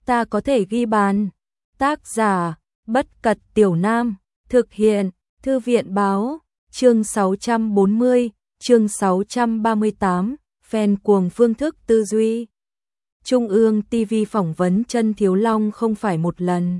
ta có thể ghi bàn. Tác giả, Bất Cật Tiểu Nam, thực hiện, Thư viện báo, chương 640, chương 638, fan cuồng phương thức tư duy. Trung ương TV phỏng vấn Trân Thiếu Long không phải một lần,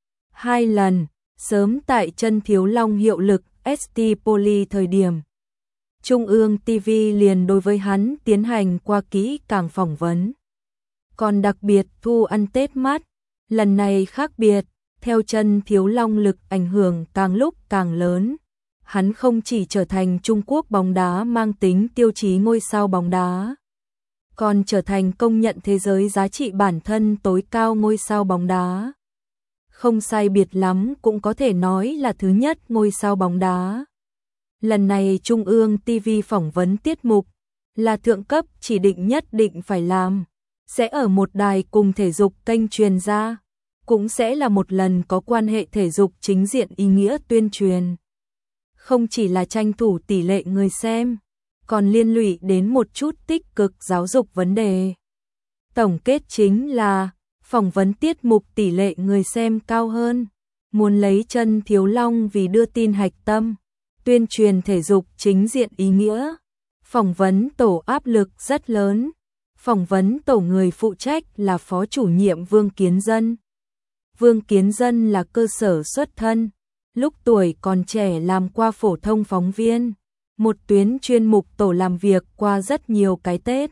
2 lần, sớm tại Trân Thiếu Long hiệu lực ST Poly thời điểm. Trung ương TV liền đối với hắn tiến hành qua kỹ càng phỏng vấn. Còn đặc biệt thu ăn Tết mát, lần này khác biệt, theo Trân Thiếu Long lực ảnh hưởng càng lúc càng lớn. Hắn không chỉ trở thành Trung Quốc bóng đá mang tính tiêu chí ngôi sao bóng đá, còn trở thành công nhận thế giới giá trị bản thân tối cao ngôi sao bóng đá. Không sai biệt lắm cũng có thể nói là thứ nhất ngôi sao bóng đá. Lần này Trung ương TV phỏng vấn tiết mục là thượng cấp chỉ định nhất định phải làm, sẽ ở một đài cùng thể dục kênh truyền ra, cũng sẽ là một lần có quan hệ thể dục chính diện ý nghĩa tuyên truyền. Không chỉ là tranh thủ tỷ lệ người xem, còn liên lụy đến một chút tích cực giáo dục vấn đề. Tổng kết chính là phỏng vấn tiết mục tỷ lệ người xem cao hơn, muốn lấy Trân Thiếu Long vì đưa tin hạch tâm, tuyên truyền thể dục chính diện ý nghĩa. Phỏng vấn tổ áp lực rất lớn. Phỏng vấn tổ người phụ trách là Phó chủ nhiệm Vương Kiến Dân. Vương Kiến Dân là cơ sở xuất thân, lúc tuổi còn trẻ làm qua phổ thông phóng viên, một tuyến chuyên mục tổ làm việc qua rất nhiều cái Tết.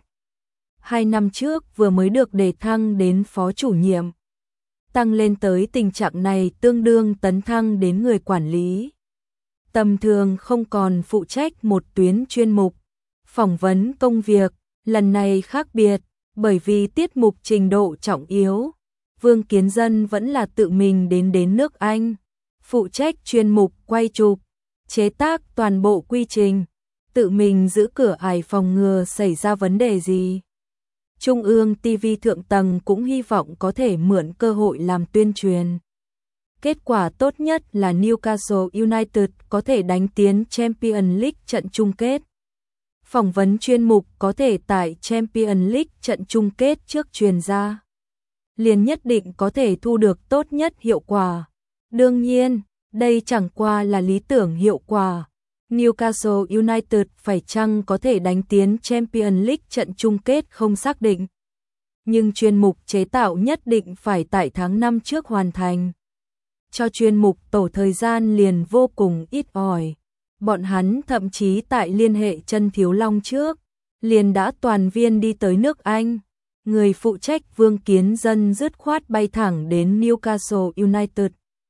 2 năm trước vừa mới được đề thăng đến phó chủ nhiệm. Tăng lên tới tình trạng này tương đương tấn thăng đến người quản lý. Tầm thường không còn phụ trách một tuyến chuyên mục. Phỏng vấn công việc, lần này khác biệt, bởi vì tiết mục trình độ trọng yếu. Vương Kiến Dân vẫn là tự mình đến nước Anh, phụ trách chuyên mục quay chụp, chế tác toàn bộ quy trình, tự mình giữ cửa ải phòng ngừa xảy ra vấn đề gì. Trung ương TV thượng tầng cũng hy vọng có thể mượn cơ hội làm tuyên truyền. Kết quả tốt nhất là Newcastle United có thể đánh tiến Champions League trận chung kết. Phỏng vấn chuyên mục có thể tại Champions League trận chung kết trước truyền ra, liền nhất định có thể thu được tốt nhất hiệu quả. Đương nhiên, đây chẳng qua là lý tưởng hiệu quả. Newcastle United phải chăng có thể đánh tiến Champions League trận chung kết không xác định. Nhưng chuyên mục chế tạo nhất định phải tại tháng 5 trước hoàn thành. Cho chuyên mục tổ thời gian liền vô cùng ít ỏi. Bọn hắn thậm chí tại liên hệ Trân Thiếu Long trước, liền đã toàn viên đi tới nước Anh. Người phụ trách Vương Kiến Dân dứt khoát bay thẳng đến Newcastle United.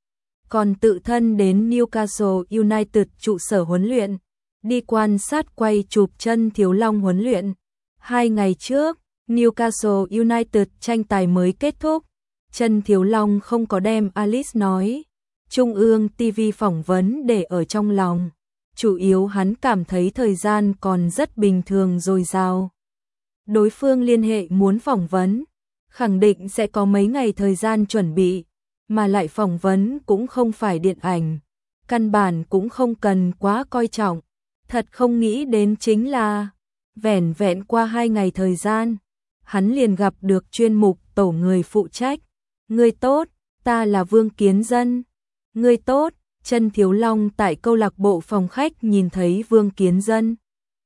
Còn tự thân đến Newcastle United trụ sở huấn luyện, đi quan sát quay chụp Trân Thiếu Long huấn luyện. 2 ngày trước, Newcastle United tranh tài mới kết thúc. Trân Thiếu Long không có đem Alice nói Trung ương TV phỏng vấn để ở trong lòng. Chủ yếu hắn cảm thấy thời gian còn rất bình thường dồi dào. Đối phương liên hệ muốn phỏng vấn, khẳng định sẽ có mấy ngày thời gian chuẩn bị, mà lại phỏng vấn cũng không phải điện ảnh, căn bản cũng không cần quá coi trọng. Thật không nghĩ đến chính là vẻn vẹn qua 2 ngày thời gian, hắn liền gặp được chuyên mục tổ người phụ trách. Người tốt, ta là Vương Kiến Dân. Người tốt. Trân Thiếu Long tại câu lạc bộ phòng khách nhìn thấy Vương Kiến Dân.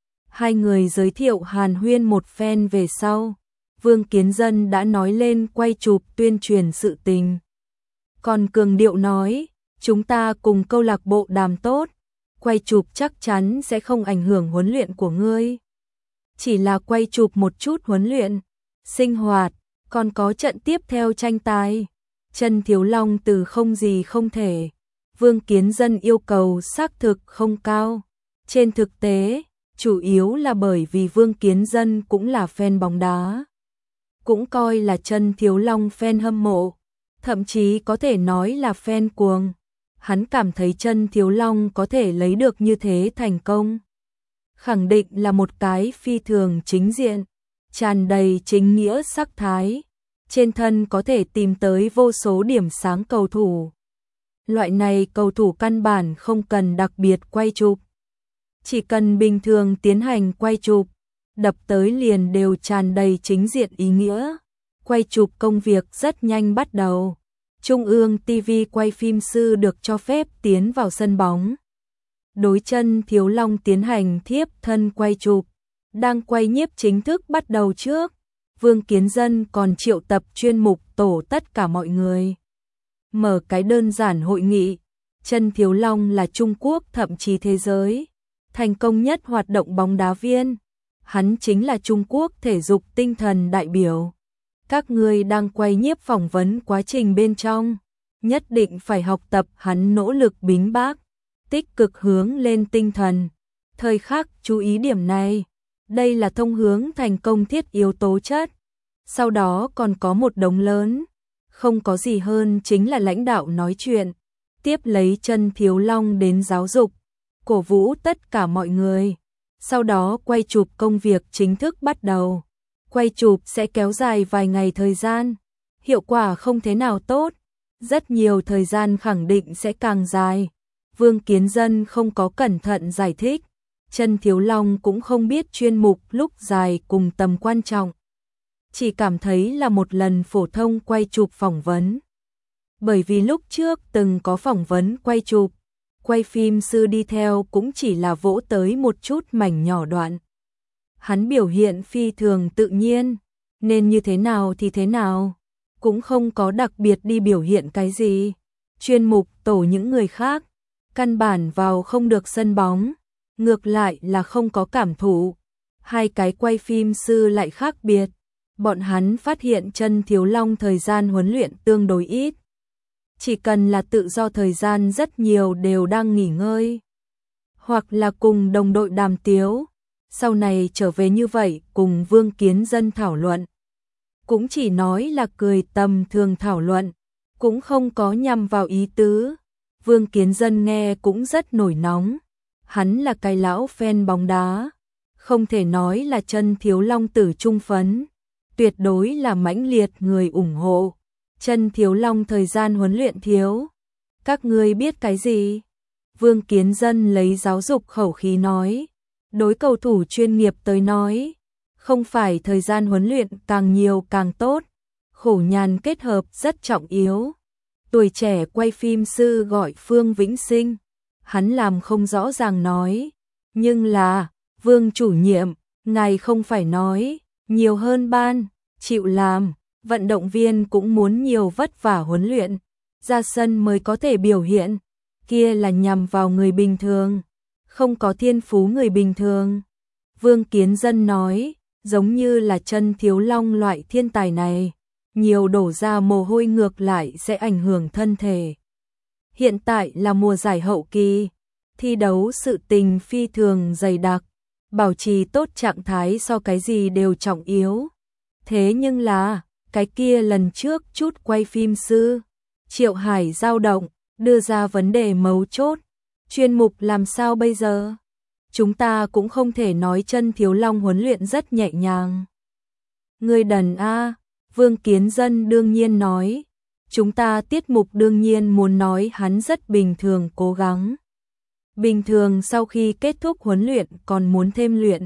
2 người giới thiệu hàn huyên một phen về sau. Vương Kiến Dân đã nói lên quay chụp tuyên truyền sự tình. Còn cường điệu nói, chúng ta cùng câu lạc bộ đàm tốt, quay chụp chắc chắn sẽ không ảnh hưởng huấn luyện của ngươi. Chỉ là quay chụp một chút huấn luyện, sinh hoạt, còn có trận tiếp theo tranh tài. Trân Thiếu Long từ không gì không thể. Vương Kiến Dân yêu cầu xác thực không cao. Trên thực tế, chủ yếu là bởi vì Vương Kiến Dân cũng là fan bóng đá, cũng coi là Trân Thiếu Long fan hâm mộ, thậm chí có thể nói là fan cuồng. Hắn cảm thấy Trân Thiếu Long có thể lấy được như thế thành công, khẳng định là một cái phi thường chính diện, tràn đầy chính nghĩa sắc thái, trên thân có thể tìm tới vô số điểm sáng cầu thủ. Loại này cầu thủ căn bản không cần đặc biệt quay chụp, chỉ cần bình thường tiến hành quay chụp, đập tới liền đều tràn đầy chính diện ý nghĩa. Quay chụp công việc rất nhanh bắt đầu. Trung ương TV quay phim sư được cho phép tiến vào sân bóng. Đối chân Thiếu Long tiến hành thiếp thân quay chụp. Đang quay nhiếp chính thức bắt đầu trước. Vương Kiến Dân còn triệu tập chuyên mục tổ tất cả mọi người. Mở cái đơn giản hội nghị. Chân Thiếu Long là Trung Quốc thậm chí thế giới thành công nhất hoạt động bóng đá viên. Hắn chính là Trung Quốc thể dục tinh thần đại biểu. Các ngươi đang quay nhiếp phỏng vấn quá trình bên trong. Nhất định phải học tập hắn nỗ lực bính bác. Tích cực hướng lên tinh thần. Thời khắc chú ý điểm này. Đây là thông hướng thành công thiết yếu tố chất. Sau đó còn có một đống lớn. Không có gì hơn chính là lãnh đạo nói chuyện. Tiếp lấy chân Thiếu Long đến giáo dục. Cổ vũ tất cả mọi người. Sau đó quay chụp công việc chính thức bắt đầu. Quay chụp sẽ kéo dài vài ngày thời gian. Hiệu quả không thế nào tốt. Rất nhiều thời gian khẳng định sẽ càng dài. Vương Kiến Dân không có cẩn thận giải thích. Chân Thiếu Long cũng không biết chuyên mục lúc dài cùng tầm quan trọng. Chỉ cảm thấy là một lần phổ thông quay chụp phỏng vấn. Bởi vì lúc trước từng có phỏng vấn quay chụp, quay phim sư đi theo cũng chỉ là vỗ tới một chút mảnh nhỏ đoạn. Hắn biểu hiện phi thường tự nhiên, nên như thế nào thì thế nào, cũng không có đặc biệt đi biểu hiện cái gì. Chuyên mục tổ những người khác, căn bản vào không được sân bóng, ngược lại là không có cảm thụ. Hai cái quay phim sư lại khác biệt, bọn hắn phát hiện chân Thiếu Long thời gian huấn luyện tương đối ít. Chỉ cần là tự do thời gian rất nhiều đều đang nghỉ ngơi, hoặc là cùng đồng đội đàm tiếu. Sau này trở về như vậy cùng Vương Kiến Dân thảo luận. Cũng chỉ nói là cười tầm thường thảo luận, cũng không có nhằm vào ý tứ. Vương Kiến Dân nghe cũng rất nổi nóng. Hắn là cái lão fan bóng đá, không thể nói là chân Thiếu Long tử trung phấn, tuyệt đối là mãnh liệt người ủng hộ. Chân Thiếu Long thời gian huấn luyện thiếu. Các ngươi biết cái gì? Vương Kiến Dân lấy giáo dục khẩu khí nói. Đối cầu thủ chuyên nghiệp tới nói, không phải thời gian huấn luyện càng nhiều càng tốt. Khổ nhàn kết hợp rất trọng yếu. Tuổi trẻ quay phim sư gọi Phương Vĩnh Sinh. Hắn làm không rõ ràng nói. Nhưng là, Vương chủ nhiệm, ngài không phải nói, nhiều hơn ban, chịu làm. Vận động viên cũng muốn nhiều vất vả huấn luyện, ra sân mới có thể biểu hiện, kia là nhằm vào người bình thường, không có thiên phú người bình thường. Vương Kiến Dân nói, giống như là chân Thiếu Long loại thiên tài này, nhiều đổ ra mồ hôi ngược lại sẽ ảnh hưởng thân thể. Hiện tại là mùa giải hậu kỳ, thi đấu sự tình phi thường dày đặc, bảo trì tốt trạng thái so cái gì đều trọng yếu. Thế nhưng là cái kia lần trước chút quay phim sư, Triệu Hải dao động, đưa ra vấn đề mấu chốt. Chuyên mục làm sao bây giờ? Chúng ta cũng không thể nói chân Thiếu Long huấn luyện rất nhẹ nhàng. Người đần a, Vương Kiến Dân đương nhiên nói. Chúng ta tiết mục đương nhiên muốn nói hắn rất bình thường cố gắng. Bình thường sau khi kết thúc huấn luyện còn muốn thêm luyện.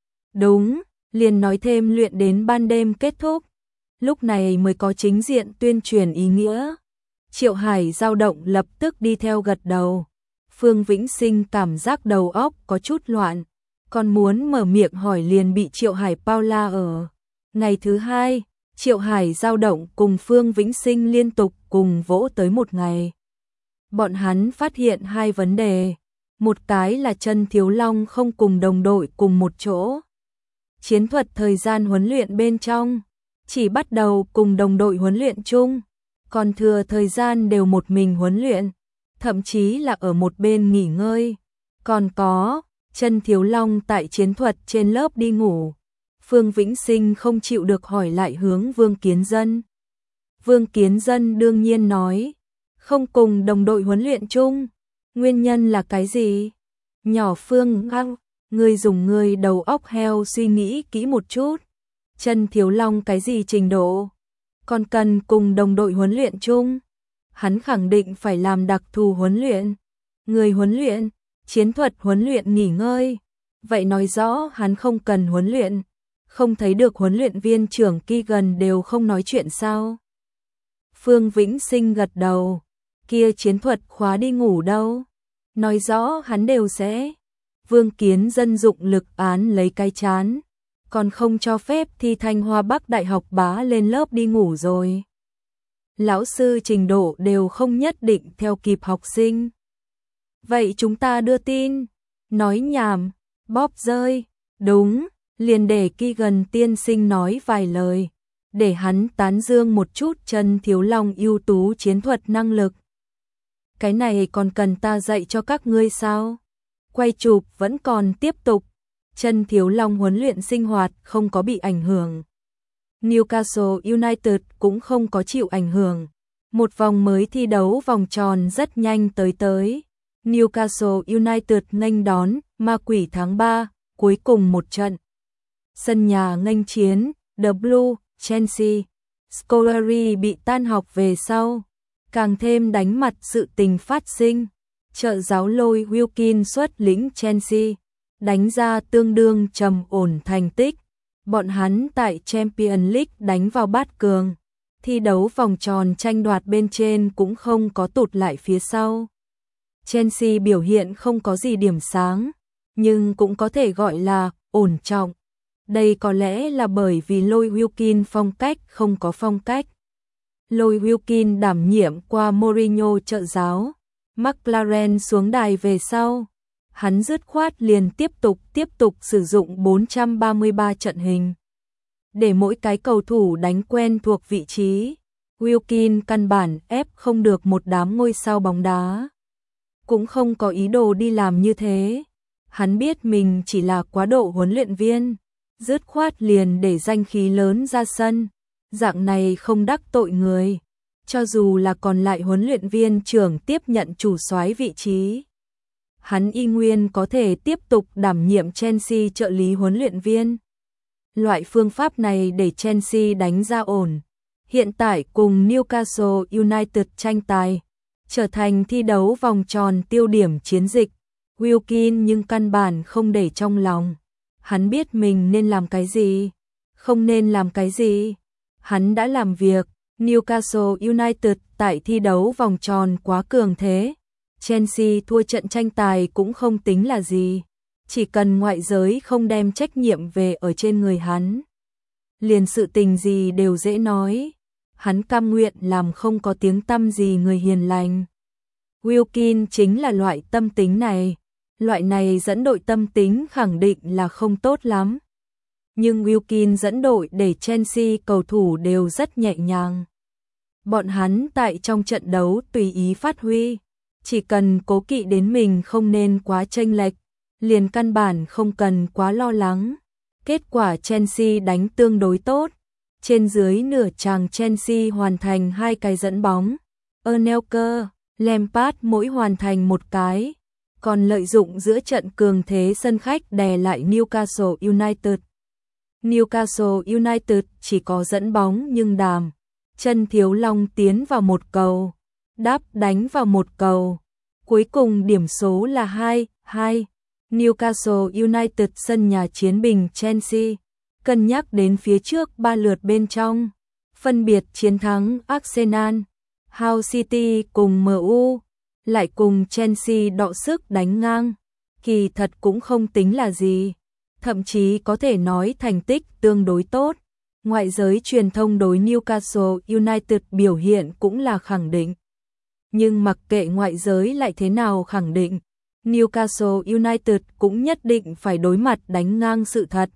Đúng, liền nói thêm luyện đến ban đêm kết thúc. Lúc này mới có chính diện tuyên truyền ý nghĩa. Triệu Hải dao động lập tức đi theo gật đầu. Phương Vĩnh Sinh cảm giác đầu óc có chút loạn, còn muốn mở miệng hỏi liền bị Triệu Hải bao la ở. Ngày thứ hai, Triệu Hải dao động cùng Phương Vĩnh Sinh liên tục cùng vỗ tới một ngày. Bọn hắn phát hiện hai vấn đề. Một cái là chân Thiếu Long không cùng đồng đội cùng một chỗ. Chiến thuật thời gian huấn luyện bên trong chỉ bắt đầu cùng đồng đội huấn luyện chung, còn thừa thời gian đều một mình huấn luyện, thậm chí là ở một bên nghỉ ngơi. Còn có, chân Thiếu Long tại chiến thuật trên lớp đi ngủ. Phương Vĩnh Sinh không chịu được hỏi lại hướng Vương Kiến Dân. Vương Kiến Dân đương nhiên nói, không cùng đồng đội huấn luyện chung, nguyên nhân là cái gì? Nhỏ Phương ngang, ngươi dùng ngươi đầu óc heo suy nghĩ kỹ một chút. Chân Thiếu Long cái gì trình độ? Còn cần cùng đồng đội huấn luyện chung. Hắn khẳng định phải làm đặc thù huấn luyện. Người huấn luyện, chiến thuật huấn luyện nghỉ ngơi. Vậy nói rõ hắn không cần huấn luyện. Không thấy được huấn luyện viên trưởng Keegan đều không nói chuyện sao? Phương Vĩnh Sinh gật đầu. Kia chiến thuật khóa đi ngủ đâu? Nói rõ hắn đều sẽ. Vương Kiến Dân dụng lực án lấy cái chán. Còn không cho phép thi Thanh Hoa Bắc Đại học bá lên lớp đi ngủ rồi. Lão sư trình độ đều không nhất định theo kịp học sinh. Vậy chúng ta đưa tin. Nói nhảm, bóp rơi. Đúng, liền để Keegan tiên sinh nói vài lời. Để hắn tán dương một chút Trần Thiếu Long ưu tú chiến thuật năng lực. Cái này còn cần ta dạy cho các ngươi sao? Quay chụp vẫn còn tiếp tục. Trần Thiếu Long huấn luyện sinh hoạt không có bị ảnh hưởng. Newcastle United cũng không có chịu ảnh hưởng. Một vòng mới thi đấu vòng tròn rất nhanh tới. Newcastle United nghênh đón ma quỷ tháng 3, cuối cùng một trận. Sân nhà nghênh chiến, The Blue, Chelsea. Scolari bị tan học về sau. Càng thêm đánh mặt sự tình phát sinh. Trợ giáo Lôi Wilkin xuất lĩnh Chelsea. Đánh ra tương đương trầm ổn thành tích. Bọn hắn tại Champions League đánh vào bát cường. Thi đấu vòng tròn tranh đoạt bên trên cũng không có tụt lại phía sau. Chelsea biểu hiện không có gì điểm sáng, nhưng cũng có thể gọi là ổn trọng. Đây có lẽ là bởi vì Lôi Wilkin phong cách không có phong cách. Lôi Wilkin đảm nhiệm qua Mourinho trợ giáo. McLaren xuống đài về sau. Hắn dứt khoát liền tiếp tục sử dụng 433 trận hình. Để mỗi cái cầu thủ đánh quen thuộc vị trí. Wilkin căn bản ép không được một đám ngôi sao bóng đá. Cũng không có ý đồ đi làm như thế. Hắn biết mình chỉ là quá độ huấn luyện viên. Dứt khoát liền để danh khí lớn ra sân. Dạng này không đắc tội người. Cho dù là còn lại huấn luyện viên trưởng tiếp nhận chủ soái vị trí. Hắn y nguyên có thể tiếp tục đảm nhiệm Chelsea trợ lý huấn luyện viên. Loại phương pháp này để Chelsea đánh ra ổn. Hiện tại cùng Newcastle United tranh tài, trở thành thi đấu vòng tròn tiêu điểm chiến dịch. Wilkin nhưng căn bản không để trong lòng. Hắn biết mình nên làm cái gì, không nên làm cái gì. Hắn đã làm việc. Newcastle United tại thi đấu vòng tròn quá cường thế. Chelsea thua trận tranh tài cũng không tính là gì. Chỉ cần ngoại giới không đem trách nhiệm về ở trên người hắn. Liền sự tình gì đều dễ nói. Hắn cam nguyện làm không có tiếng tăm gì người hiền lành. Wilkin chính là loại tâm tính này. Loại này dẫn đội tâm tính khẳng định là không tốt lắm. Nhưng Wilkin dẫn đội để Chelsea cầu thủ đều rất nhẹ nhàng. Bọn hắn tại trong trận đấu tùy ý phát huy. Chỉ cần cố kỵ đến mình không nên quá chênh lệch, liền căn bản không cần quá lo lắng. Kết quả Chelsea đánh tương đối tốt. Trên dưới nửa chàng Chelsea hoàn thành 2 cái dẫn bóng. Anelka, Lampard mỗi hoàn thành 1 cái. Còn lợi dụng giữa trận cường thế sân khách đè lại Newcastle United. Newcastle United chỉ có dẫn bóng nhưng đàm. Trần Thiếu Long tiến vào 1 cầu. Đáp đánh vào 1 cầu. Cuối cùng điểm số là 2-2. Newcastle United sân nhà chiến bình Chelsea. Cân nhắc đến phía trước 3 lượt bên trong. Phân biệt chiến thắng Arsenal, Hull City cùng MU. Lại cùng Chelsea đọ sức đánh ngang. Kỳ thật cũng không tính là gì. Thậm chí có thể nói thành tích tương đối tốt. Ngoại giới truyền thông đối Newcastle United biểu hiện cũng là khẳng định. Nhưng mặc kệ ngoại giới lại thế nào khẳng định, Newcastle United cũng nhất định phải đối mặt đánh ngang sự thật.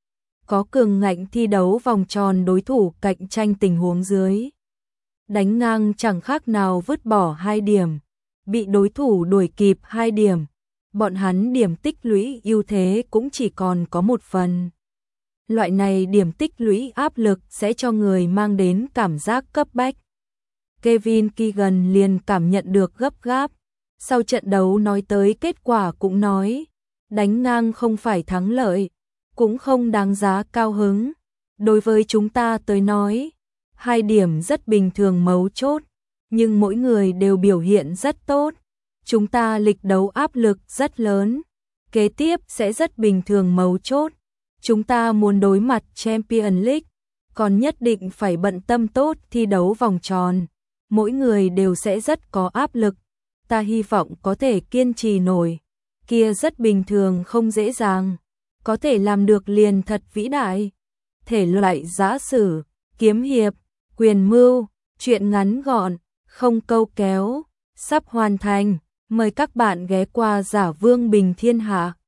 Có cường ngạnh thi đấu vòng tròn đối thủ cạnh tranh tình huống dưới. Đánh ngang chẳng khác nào vứt bỏ 2 điểm, bị đối thủ đuổi kịp 2 điểm. Bọn hắn điểm tích lũy ưu thế cũng chỉ còn có 1 phần. Loại này điểm tích lũy áp lực sẽ cho người mang đến cảm giác cấp bách. Kevin Keegan liền cảm nhận được gấp gáp. Sau trận đấu nói tới kết quả cũng nói, đánh ngang không phải thắng lợi, cũng không đáng giá cao hứng. Đối với chúng ta tới nói, 2 điểm rất bình thường mấu chốt, nhưng mỗi người đều biểu hiện rất tốt. Chúng ta lịch đấu áp lực rất lớn, kế tiếp sẽ rất bình thường mấu chốt. Chúng ta muốn đối mặt Champions League, còn nhất định phải bận tâm tốt thi đấu vòng tròn. Mỗi người đều sẽ rất có áp lực. Ta hy vọng có thể kiên trì nổi. Kia rất bình thường không dễ dàng. Có thể làm được liền thật vĩ đại. Thể loại giã sử, kiếm hiệp, quyền mưu, truyện ngắn gọn, không câu kéo, sắp hoàn thành. Mời các bạn ghé qua Giả Vương Bình Thiên Hạ.